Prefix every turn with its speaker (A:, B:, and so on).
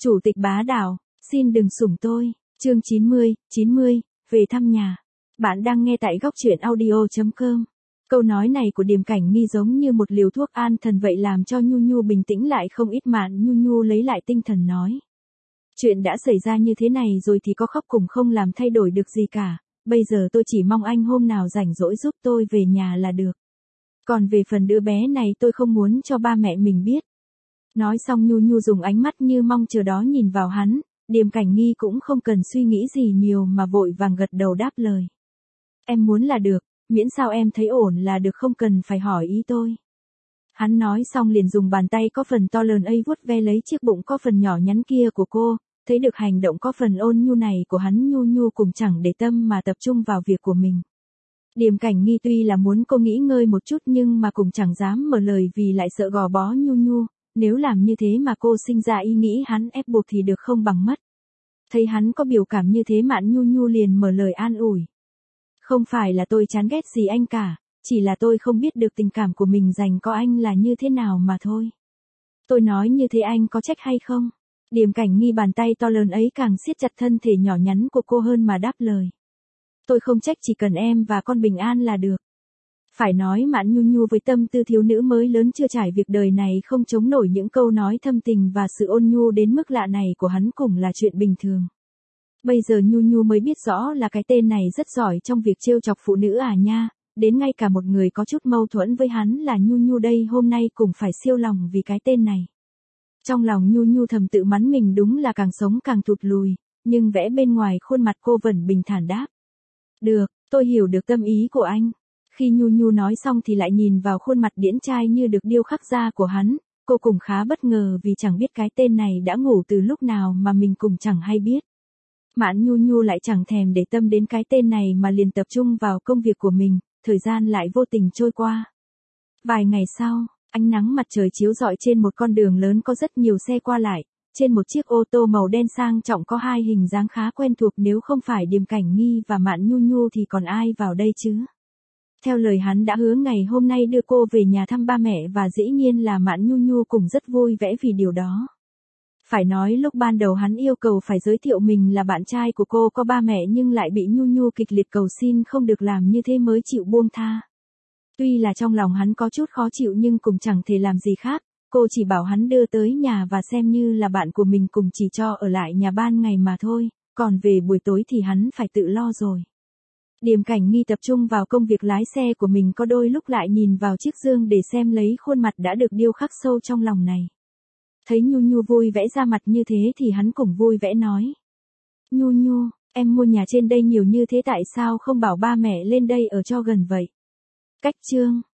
A: Chủ tịch bá đạo, xin đừng sủng tôi. Chương 90, về thăm nhà. Bạn đang nghe tại góc truyện audio.com. Câu nói này của Điềm Cảnh Nghi giống như một liều thuốc an thần vậy, làm cho Nhu Nhu bình tĩnh lại không ít. Mạn Nhu Nhu lấy lại tinh thần nói. Chuyện đã xảy ra như thế này rồi thì có khóc cùng không làm thay đổi được gì cả. Bây giờ tôi chỉ mong anh hôm nào rảnh rỗi giúp tôi về nhà là được. Còn về phần đứa bé này tôi không muốn cho ba mẹ mình biết. Nói xong Nhu Nhu dùng ánh mắt như mong chờ đó nhìn vào hắn. Điềm Cảnh Nghi cũng không cần suy nghĩ gì nhiều mà vội vàng gật đầu đáp lời. Em muốn là được, miễn sao em thấy ổn là được, không cần phải hỏi ý tôi. Hắn nói xong liền dùng bàn tay có phần to lớn ấy vuốt ve lấy chiếc bụng có phần nhỏ nhắn kia của cô. Thấy được hành động có phần ôn nhu này của hắn, Nhu Nhu cũng chẳng để tâm mà tập trung vào việc của mình. Điềm Cảnh Nghi tuy là muốn cô nghỉ ngơi một chút nhưng mà cũng chẳng dám mở lời vì lại sợ gò bó Nhu Nhu. Nếu làm như thế mà cô sinh ra ý nghĩ hắn ép buộc thì được không bằng mất. Thấy hắn có biểu cảm như thế, Mạn Nhu Nhu liền mở lời an ủi. Không phải là tôi chán ghét gì anh cả, chỉ là tôi không biết được tình cảm của mình dành có anh là như thế nào mà thôi. Tôi nói như thế anh có trách hay không? Điềm Cảnh Nghi bàn tay to lớn ấy càng siết chặt thân thể nhỏ nhắn của cô hơn mà đáp lời. Tôi không trách, chỉ cần em và con bình an là được. Phải nói Mạn Nhu Nhu với tâm tư thiếu nữ mới lớn chưa trải việc đời này không chống nổi những câu nói thâm tình và sự ôn nhu đến mức lạ này của hắn cũng là chuyện bình thường. Bây giờ Nhu Nhu mới biết rõ là cái tên này rất giỏi trong việc trêu chọc phụ nữ à nha, đến ngay cả một người có chút mâu thuẫn với hắn là Nhu Nhu đây hôm nay cũng phải siêu lòng vì cái tên này. Trong lòng Nhu Nhu thầm tự mắng mình đúng là càng sống càng thụt lùi, nhưng vẽ bên ngoài khuôn mặt cô vẫn bình thản đáp. Được, tôi hiểu được tâm ý của anh. Khi Nhu Nhu nói xong thì lại nhìn vào khuôn mặt điển trai như được điêu khắc ra của hắn, cô cũng khá bất ngờ vì chẳng biết cái tên này đã ngủ từ lúc nào mà mình cũng chẳng hay biết. Mạn Nhu Nhu lại chẳng thèm để tâm đến cái tên này mà liền tập trung vào công việc của mình, thời gian lại vô tình trôi qua. Vài ngày sau, ánh nắng mặt trời chiếu rọi trên một con đường lớn có rất nhiều xe qua lại, trên một chiếc ô tô màu đen sang trọng có hai hình dáng khá quen thuộc, nếu không phải Điềm Cảnh Nghi và Mạn Nhu Nhu thì còn ai vào đây chứ? Theo lời hắn đã hứa ngày hôm nay đưa cô về nhà thăm ba mẹ và dĩ nhiên là Mạn Nhu Nhu cũng rất vui vẻ vì điều đó. Phải nói lúc ban đầu hắn yêu cầu phải giới thiệu mình là bạn trai của cô có ba mẹ nhưng lại bị Nhu Nhu kịch liệt cầu xin không được làm như thế mới chịu buông tha. Tuy là trong lòng hắn có chút khó chịu nhưng cũng chẳng thể làm gì khác, cô chỉ bảo hắn đưa tới nhà và xem như là bạn của mình, cùng chỉ cho ở lại nhà ban ngày mà thôi, còn về buổi tối thì hắn phải tự lo rồi. Điềm Cảnh Nghi tập trung vào công việc lái xe của mình, có đôi lúc lại nhìn vào chiếc gương để xem lấy khuôn mặt đã được điêu khắc sâu trong lòng này. Thấy Nhu Nhu vui vẻ ra mặt như thế thì hắn cũng vui vẻ nói. Nhu Nhu, em mua nhà trên đây nhiều như thế tại sao không bảo ba mẹ lên đây ở cho gần vậy? Cách chương